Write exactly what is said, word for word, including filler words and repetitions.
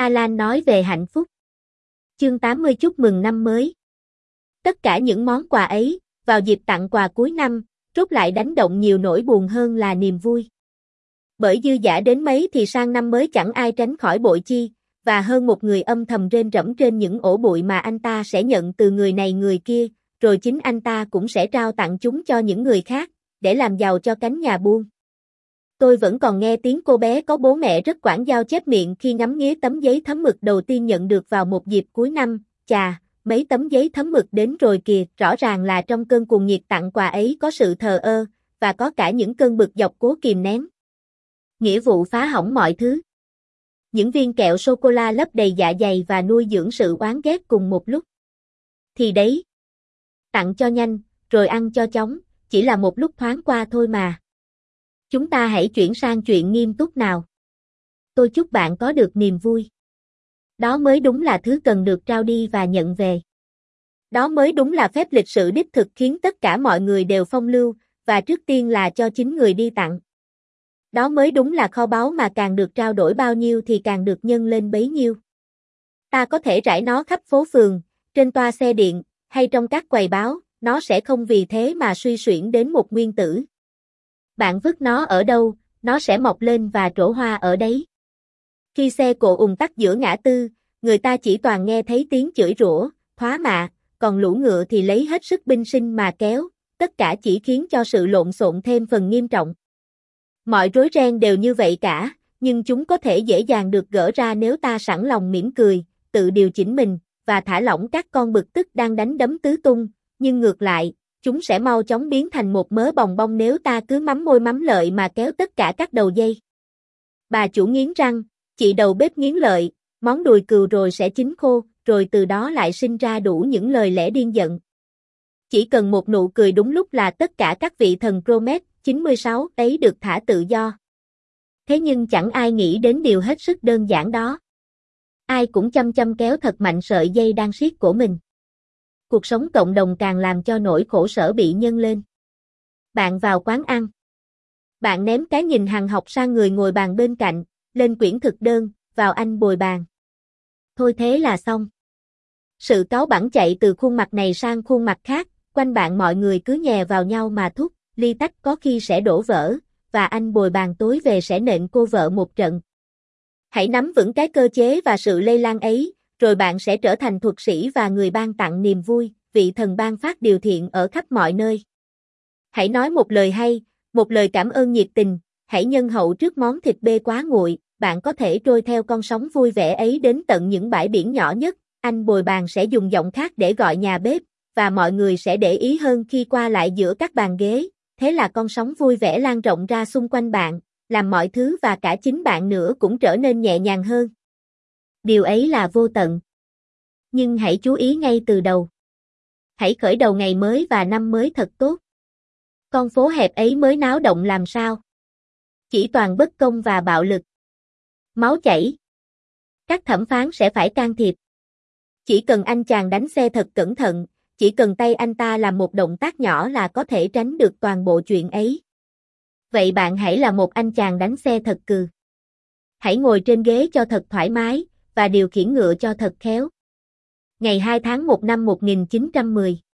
Alan nói về hạnh phúc. Chương tám mươi chúc mừng năm mới. Tất cả những món quà ấy, vào dịp tặng quà cuối năm, rốt lại đánh động nhiều nỗi buồn hơn là niềm vui. Bởi dư dả đến mấy thì sang năm mới chẳng ai tránh khỏi bội chi, và hơn một người âm thầm rên rẫm trên những ổ bụi mà anh ta sẽ nhận từ người này người kia, rồi chính anh ta cũng sẽ trao tặng chúng cho những người khác, để làm giàu cho cánh nhà buôn. Tôi vẫn còn nghe tiếng cô bé có bố mẹ rất quản giao chép miệng khi ngắm nghía tấm giấy thấm mực đầu tiên nhận được vào một dịp cuối năm. Chà, mấy tấm giấy thấm mực đến rồi kìa, rõ ràng là trong cơn cuồng nhiệt tặng quà ấy có sự thờ ơ, và có cả những cơn bực dọc cố kìm nén. Nghĩa vụ phá hỏng mọi thứ. Những viên kẹo sô-cô-la lấp đầy dạ dày và nuôi dưỡng sự oán ghét cùng một lúc. Thì đấy, tặng cho nhanh, rồi ăn cho chóng, chỉ là một lúc thoáng qua thôi mà. Chúng ta hãy chuyển sang chuyện nghiêm túc nào. Tôi chúc bạn có được niềm vui. Đó mới đúng là thứ cần được trao đi và nhận về. Đó mới đúng là phép lịch sự đích thực khiến tất cả mọi người đều phong lưu, và trước tiên là cho chính người đi tặng. Đó mới đúng là kho báu mà càng được trao đổi bao nhiêu thì càng được nhân lên bấy nhiêu. Ta có thể rải nó khắp phố phường, trên toa xe điện, hay trong các quầy báo, nó sẽ không vì thế mà suy xuyển đến một nguyên tử. Bạn vứt nó ở đâu, nó sẽ mọc lên và trổ hoa ở đấy. Khi xe cộ ùn tắc giữa ngã tư, người ta chỉ toàn nghe thấy tiếng chửi rủa, thoá mạ, còn lũ ngựa thì lấy hết sức binh sinh mà kéo, tất cả chỉ khiến cho sự lộn xộn thêm phần nghiêm trọng. Mọi rối ren đều như vậy cả, nhưng chúng có thể dễ dàng được gỡ ra nếu ta sẵn lòng mỉm cười, tự điều chỉnh mình, và thả lỏng các con bực tức đang đánh đấm tứ tung, nhưng ngược lại, chúng sẽ mau chóng biến thành một mớ bòng bong nếu ta cứ mắm môi mắm lợi mà kéo tất cả các đầu dây. Bà chủ nghiến răng, chị đầu bếp nghiến lợi, món đùi cừu rồi sẽ chín khô, rồi từ đó lại sinh ra đủ những lời lẽ điên giận. Chỉ cần một nụ cười đúng lúc là tất cả các vị thần Promet chín mươi sáu ấy được thả tự do. Thế nhưng chẳng ai nghĩ đến điều hết sức đơn giản đó. Ai cũng chăm chăm kéo thật mạnh sợi dây đang siết cổ mình. Cuộc sống cộng đồng càng làm cho nỗi khổ sở bị nhân lên. Bạn vào quán ăn. Bạn ném cái nhìn hằn học sang người ngồi bàn bên cạnh, lên quyển thực đơn, vào anh bồi bàn. Thôi thế là xong. Sự cáu bẳn chạy từ khuôn mặt này sang khuôn mặt khác, quanh bạn mọi người cứ nhè vào nhau mà thúc, ly tách có khi sẽ đổ vỡ, và anh bồi bàn tối về sẽ nện cô vợ một trận. Hãy nắm vững cái cơ chế và sự lây lan ấy, rồi bạn sẽ trở thành thuật sĩ và người ban tặng niềm vui, vị thần ban phát điều thiện ở khắp mọi nơi. Hãy nói một lời hay, một lời cảm ơn nhiệt tình, hãy nhân hậu trước món thịt bê quá nguội, bạn có thể trôi theo con sóng vui vẻ ấy đến tận những bãi biển nhỏ nhất, anh bồi bàn sẽ dùng giọng khác để gọi nhà bếp, và mọi người sẽ để ý hơn khi qua lại giữa các bàn ghế, thế là con sóng vui vẻ lan rộng ra xung quanh bạn, làm mọi thứ và cả chính bạn nữa cũng trở nên nhẹ nhàng hơn. Điều ấy là vô tận. Nhưng hãy chú ý ngay từ đầu. Hãy khởi đầu ngày mới và năm mới thật tốt. Con phố hẹp ấy mới náo động làm sao? Chỉ toàn bất công và bạo lực. Máu chảy. Các thẩm phán sẽ phải can thiệp. Chỉ cần anh chàng đánh xe thật cẩn thận, chỉ cần tay anh ta làm một động tác nhỏ là có thể tránh được toàn bộ chuyện ấy. Vậy bạn hãy là một anh chàng đánh xe thật cừ. Hãy ngồi trên ghế cho thật thoải mái, và điều khiển ngựa cho thật khéo. Ngày hai tháng một năm một nghìn chín trăm mười